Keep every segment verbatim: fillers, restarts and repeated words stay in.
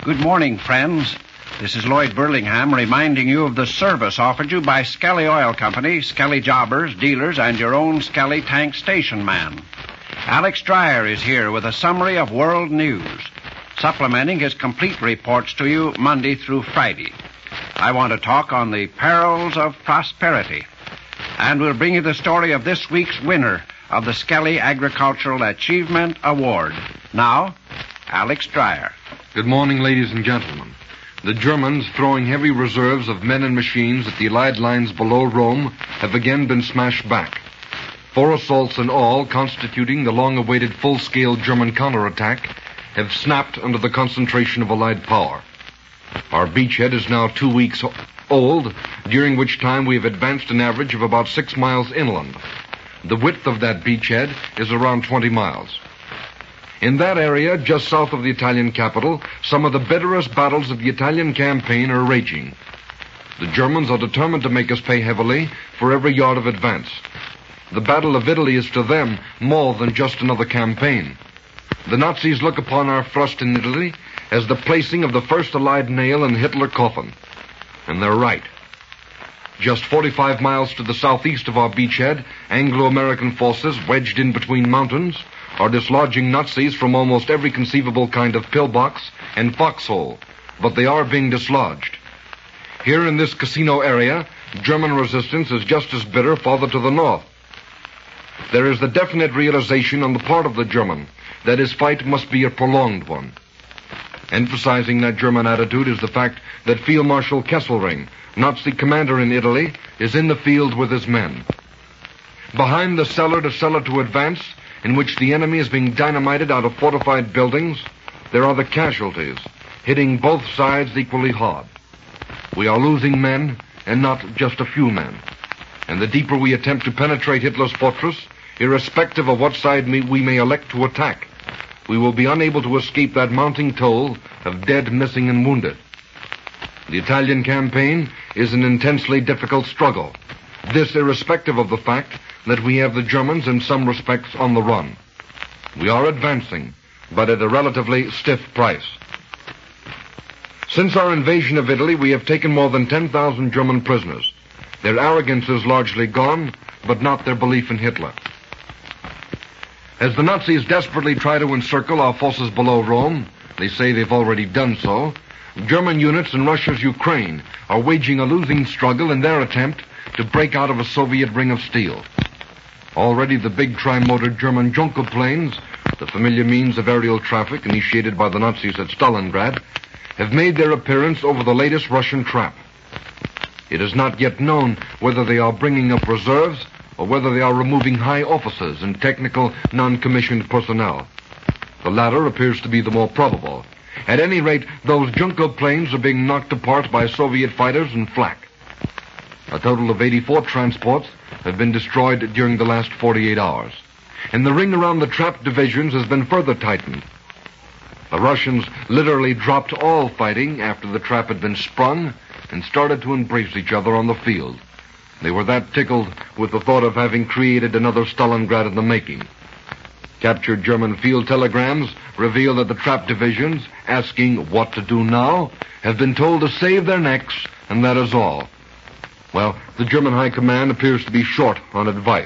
Good morning, friends. This is Lloyd Burlingham reminding you of the service offered you by Skelly Oil Company, Skelly jobbers, dealers, and your own Skelly tank station man. Alex Dreyer is here with a summary of world news, supplementing his complete reports to you Monday through Friday. I want to talk on the perils of prosperity, and we'll bring you the story of this week's winner of the Skelly Agricultural Achievement Award. Now, Alex Dreyer. Good morning, ladies and gentlemen. The Germans, throwing heavy reserves of men and machines at the Allied lines below Rome, have again been smashed back. Four assaults in all, constituting the long-awaited full-scale German counterattack, have snapped under the concentration of Allied power. Our beachhead is now two weeks old, during which time we have advanced an average of about six miles inland. The width of that beachhead is around twenty miles. In that area, just south of the Italian capital, some of the bitterest battles of the Italian campaign are raging. The Germans are determined to make us pay heavily for every yard of advance. The Battle of Italy is to them more than just another campaign. The Nazis look upon our thrust in Italy as the placing of the first Allied nail in the Hitler coffin. And they're right. Just forty-five miles to the southeast of our beachhead, Anglo-American forces, wedged in between mountains, are dislodging Nazis from almost every conceivable kind of pillbox and foxhole, but they are being dislodged. Here in this casino area, German resistance is just as bitter farther to the north. There is the definite realization on the part of the German that his fight must be a prolonged one. Emphasizing that German attitude is the fact that Field Marshal Kesselring, Nazi commander in Italy, is in the field with his men. Behind the cellar to cellar to advance, in which the enemy is being dynamited out of fortified buildings, there are the casualties, hitting both sides equally hard. We are losing men, and not just a few men. And the deeper we attempt to penetrate Hitler's fortress, irrespective of what side we may elect to attack, we will be unable to escape that mounting toll of dead, missing, and wounded. The Italian campaign is an intensely difficult struggle, this irrespective of the fact that we have the Germans in some respects on the run. We are advancing, but at a relatively stiff price. Since our invasion of Italy, we have taken more than ten thousand German prisoners. Their arrogance is largely gone, but not their belief in Hitler. As the Nazis desperately try to encircle our forces below Rome, they say they've already done so, German units in Russia's Ukraine are waging a losing struggle in their attempt to break out of a Soviet ring of steel. Already the big tri-motor German Junker planes, the familiar means of aerial traffic initiated by the Nazis at Stalingrad, have made their appearance over the latest Russian trap. It is not yet known whether they are bringing up reserves or whether they are removing high officers and technical non-commissioned personnel. The latter appears to be the more probable. At any rate, those Junker planes are being knocked apart by Soviet fighters and flak. A total of eighty-four transports have been destroyed during the last forty-eight hours. And the ring around the trap divisions has been further tightened. The Russians literally dropped all fighting after the trap had been sprung and started to embrace each other on the field. They were that tickled with the thought of having created another Stalingrad in the making. Captured German field telegrams reveal that the trap divisions, asking what to do now, have been told to save their necks, and that is all. Well, the German High Command appears to be short on advice.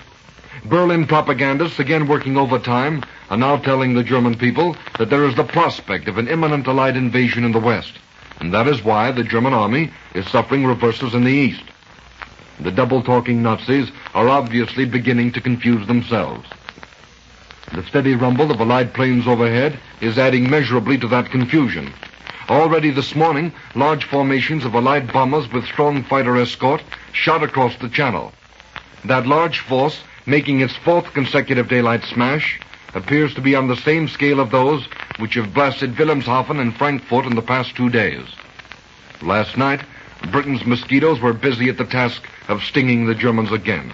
Berlin propagandists, again working overtime, are now telling the German people that there is the prospect of an imminent Allied invasion in the West, and that is why the German army is suffering reverses in the East. The double-talking Nazis are obviously beginning to confuse themselves. The steady rumble of Allied planes overhead is adding measurably to that confusion. Already this morning, large formations of Allied bombers with strong fighter escort shot across the channel. That large force, making its fourth consecutive daylight smash, appears to be on the same scale of those which have blasted Wilhelmshaven and Frankfurt in the past two days. Last night, Britain's mosquitoes were busy at the task of stinging the Germans again.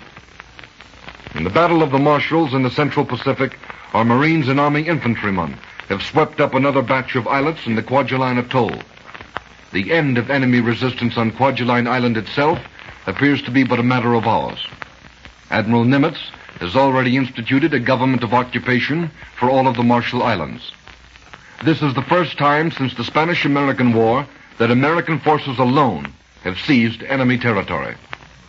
In the Battle of the Marshalls in the Central Pacific, our Marines and Army infantrymen have swept up another batch of islets in the Kwajalein Atoll. The end of enemy resistance on Kwajalein Island itself appears to be but a matter of hours. Admiral Nimitz has already instituted a government of occupation for all of the Marshall Islands. This is the first time since the Spanish-American War that American forces alone have seized enemy territory.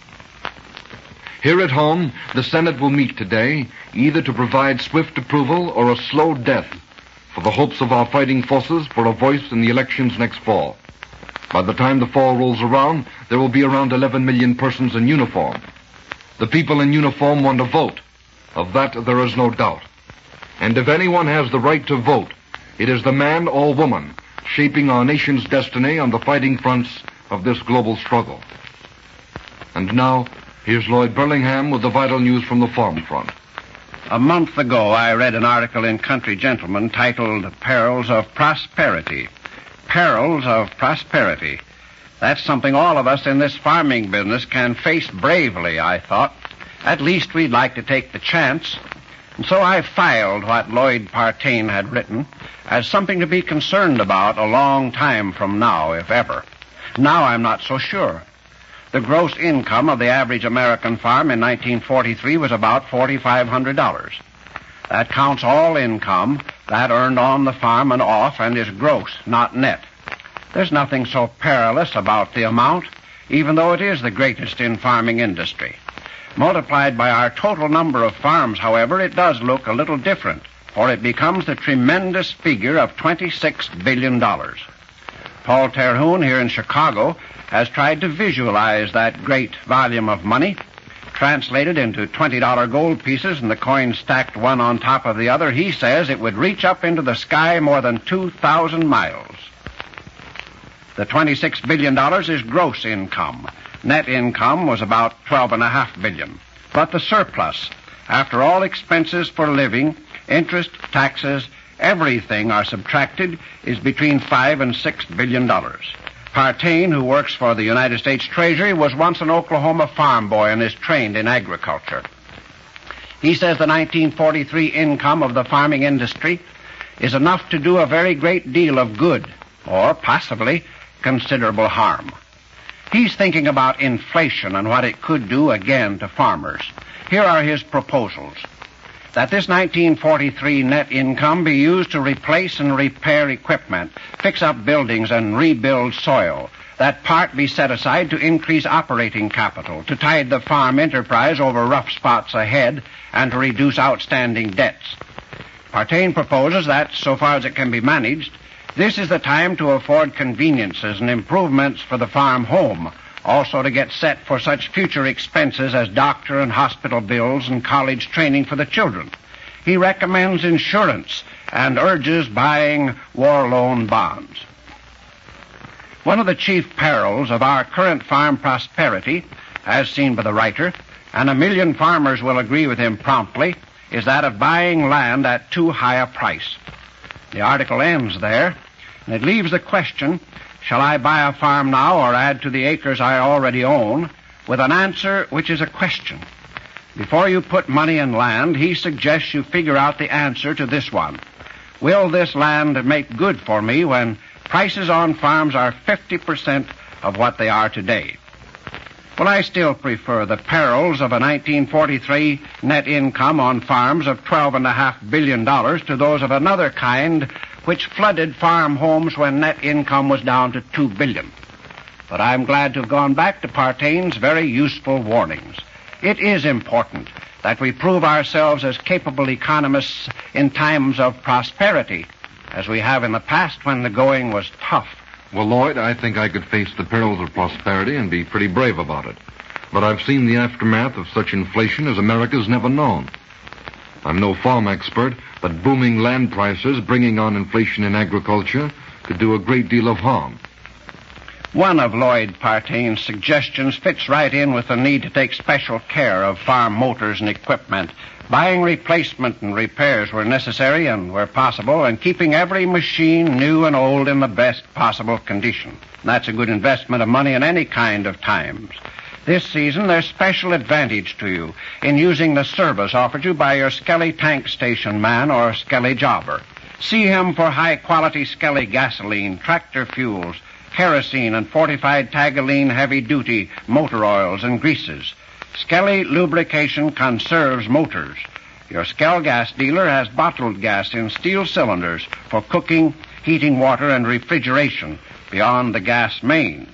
Here at home, the Senate will meet today either to provide swift approval or a slow death for the hopes of our fighting forces for a voice in the elections next fall. By the time the fall rolls around, there will be around eleven million persons in uniform. The people in uniform want to vote. Of that there is no doubt. And if anyone has the right to vote, it is the man or woman shaping our nation's destiny on the fighting fronts of this global struggle. And now, here's Lloyd Burlingham with the vital news from the farm front. A month ago, I read an article in Country Gentleman titled Perils of Prosperity. Perils of prosperity. That's something all of us in this farming business can face bravely, I thought. At least we'd like to take the chance. And so I filed what Lloyd Partain had written as something to be concerned about a long time from now, if ever. Now I'm not so sure. The gross income of the average American farm in nineteen forty-three was about four thousand five hundred dollars. That counts all income that earned on the farm and off and is gross, not net. There's nothing so perilous about the amount, even though it is the greatest in farming industry. Multiplied by our total number of farms, however, it does look a little different, for it becomes the tremendous figure of twenty-six billion dollars. Paul Terhune here in Chicago has tried to visualize that great volume of money. Translated into twenty dollar gold pieces and the coins stacked one on top of the other, he says it would reach up into the sky more than two thousand miles. The twenty-six billion dollars is gross income. Net income was about twelve and a half billion dollars. But the surplus, after all expenses for living, interest, taxes, everything are subtracted, is between five and six billion dollars. Partain, who works for the United States Treasury, was once an Oklahoma farm boy and is trained in agriculture. He says the nineteen forty-three income of the farming industry is enough to do a very great deal of good, or possibly considerable harm. He's thinking about inflation and what it could do again to farmers. Here are his proposals. That this nineteen forty-three net income be used to replace and repair equipment, fix up buildings and rebuild soil. That part be set aside to increase operating capital, to tide the farm enterprise over rough spots ahead, and to reduce outstanding debts. Partain proposes that, so far as it can be managed, this is the time to afford conveniences and improvements for the farm home, also to get set for such future expenses as doctor and hospital bills and college training for the children. He recommends insurance and urges buying war loan bonds. One of the chief perils of our current farm prosperity, as seen by the writer, and a million farmers will agree with him promptly, is that of buying land at too high a price. The article ends there, and it leaves the question, shall I buy a farm now or add to the acres I already own, with an answer which is a question. Before you put money in land, he suggests you figure out the answer to this one. Will this land make good for me when prices on farms are fifty percent of what they are today? Well, I still prefer the perils of a nineteen forty-three net income on farms of twelve and a half billion dollars to those of another kind which flooded farm homes when net income was down to two billion dollars. But I'm glad to have gone back to Partain's very useful warnings. It is important that we prove ourselves as capable economists in times of prosperity, as we have in the past when the going was tough. Well, Lloyd, I think I could face the perils of prosperity and be pretty brave about it. But I've seen the aftermath of such inflation as America's never known. I'm no farm expert, but booming land prices bringing on inflation in agriculture could do a great deal of harm. One of Lloyd Partain's suggestions fits right in with the need to take special care of farm motors and equipment, buying replacement and repairs where necessary and where possible, and keeping every machine, new and old, in the best possible condition. That's a good investment of money in any kind of times. This season, there's special advantage to you in using the service offered you by your Skelly tank station man or Skelly jobber. See him for high-quality Skelly gasoline, tractor fuels, kerosene, and fortified Tagaline heavy-duty motor oils and greases. Skelly lubrication conserves motors, Your Skell gas dealer has bottled gas in steel cylinders for cooking, heating water, and refrigeration beyond the gas mains.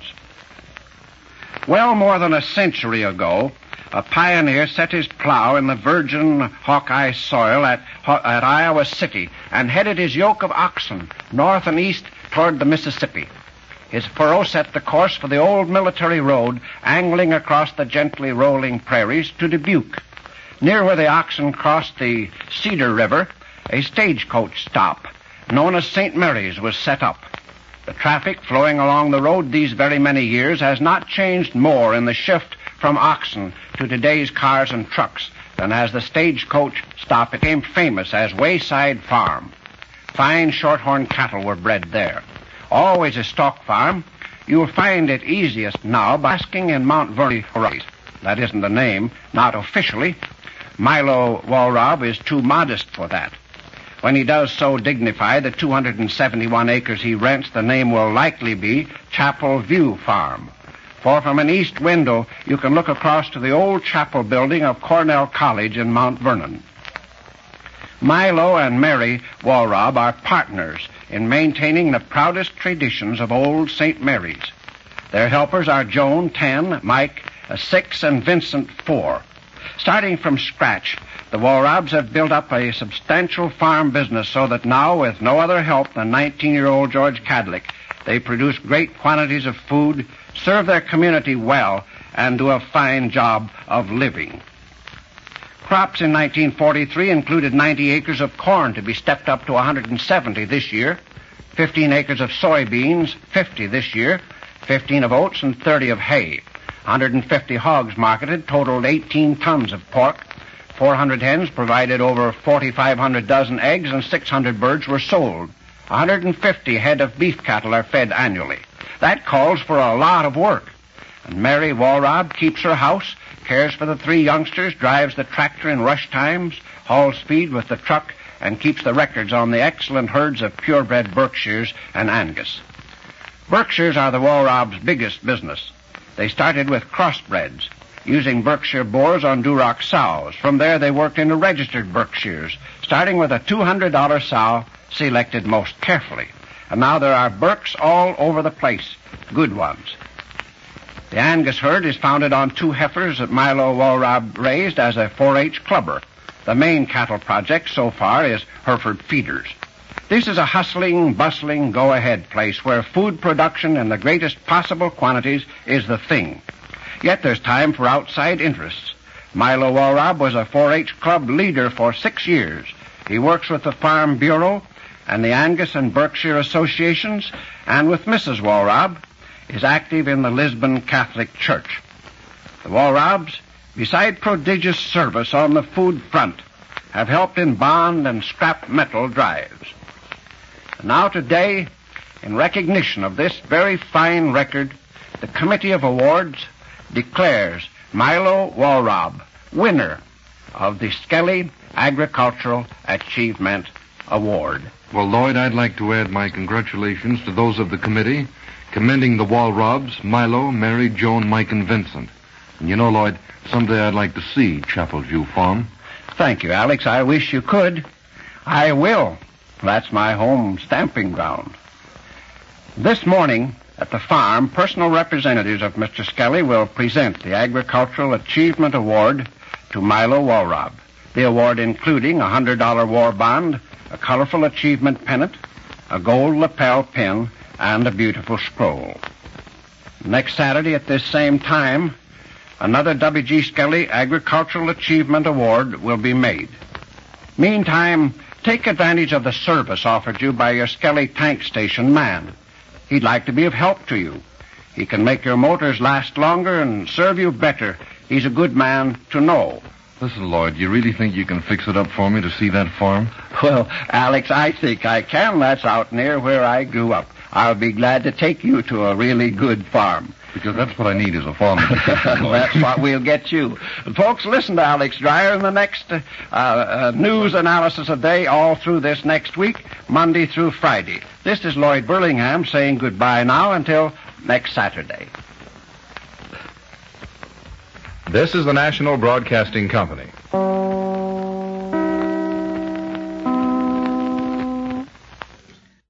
Well more than a century ago, a pioneer set his plow in the virgin Hawkeye soil at, at Iowa City and headed his yoke of oxen north and east toward the Mississippi. His furrow set the course for the old military road angling across the gently rolling prairies to Dubuque. Near where the oxen crossed the Cedar River, a stagecoach stop, known as Saint Mary's, was set up. The traffic flowing along the road these very many years has not changed more in the shift from oxen to today's cars and trucks than as the stagecoach stop became famous as Wayside Farm. Fine shorthorn cattle were bred there. Always a stock farm, you'll find it easiest now by asking in Mount Vernon. That isn't the name, not officially. Milo Walrab is too modest for that. When he does so dignify the two hundred seventy-one acres he rents, the name will likely be Chapel View Farm. For from an east window, you can look across to the old chapel building of Cornell College in Mount Vernon. Milo and Mary Walrab are partners in maintaining the proudest traditions of old Saint Mary's. Their helpers are Joan, ten, Mike, uh, six, and Vincent, four. Starting from scratch, the Walrabs have built up a substantial farm business so that now, with no other help than nineteen-year-old George Cadlick, they produce great quantities of food, serve their community well, and do a fine job of living. Crops in nineteen forty-three included ninety acres of corn to be stepped up to one hundred seventy this year, fifteen acres of soybeans, fifty this year, fifteen of oats, and thirty of hay. one hundred fifty hogs marketed totaled eighteen tons of pork. four hundred hens provided over forty-five hundred dozen eggs, and six hundred birds were sold. one hundred fifty head of beef cattle are fed annually. That calls for a lot of work. And Mary Walrab keeps her house, cares for the three youngsters, drives the tractor in rush times, hauls feed with the truck, and keeps the records on the excellent herds of purebred Berkshires and Angus. Berkshires are the Walrab's biggest business. They started with crossbreds, using Berkshire boars on Duroc sows. From there, they worked into registered Berkshires, starting with a two hundred dollars sow selected most carefully. And now there are Berks all over the place, good ones. The Angus herd is founded on two heifers that Milo Walrab raised as a four H clubber. The main cattle project so far is Hereford Feeders. This is a hustling, bustling, go-ahead place where food production in the greatest possible quantities is the thing. Yet there's time for outside interests. Milo Walrab was a four H club leader for six years. He works with the Farm Bureau and the Angus and Berkshire Associations, and with Missus Walrab, is active in the Lisbon Catholic Church. The Walrabs, beside prodigious service on the food front, have helped in bond and scrap metal drives. And now today, in recognition of this very fine record, the Committee of Awards declares Milo Walrab winner of the Skelly Agricultural Achievement Award. Well, Lloyd, I'd like to add my congratulations to those of the committee, commending the Walrabs, Milo, Mary, Joan, Mike, and Vincent. And you know, Lloyd, someday I'd like to see Chapel View Farm. Thank you, Alex. I wish you could. I will. That's my home stamping ground. This morning, at the farm, personal representatives of Mister Skelly will present the Agricultural Achievement Award to Milo Walrab. The award including a one hundred dollars war bond, a colorful achievement pennant, a gold lapel pin, and a beautiful scroll. Next Saturday at this same time, another W G Skelly Agricultural Achievement Award will be made. Meantime, take advantage of the service offered you by your Skelly tank station man. He'd like to be of help to you. He can make your motors last longer and serve you better. He's a good man to know. Listen, Lloyd, you really think you can fix it up for me to see that farm? Well, Alex, I think I can. That's out near where I grew up. I'll be glad to take you to a really good farm. Because that's what I need is a farm. That's what we'll get you. Folks, listen to Alex Dreyer in the next uh, uh, news analysis a day all through this next week, Monday through Friday. This is Lloyd Burlingham saying goodbye now until next Saturday. This is the National Broadcasting Company.